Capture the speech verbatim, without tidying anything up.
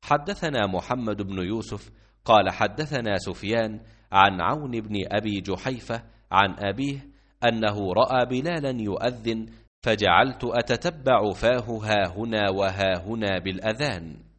حدثنا محمد بن يوسف قال حدثنا سفيان عن عون بن أبي جحيفة عن أبيه أنه رأى بلالا يؤذن، فجعلت أتتبع فاه هاهنا وهاهنا بالأذان.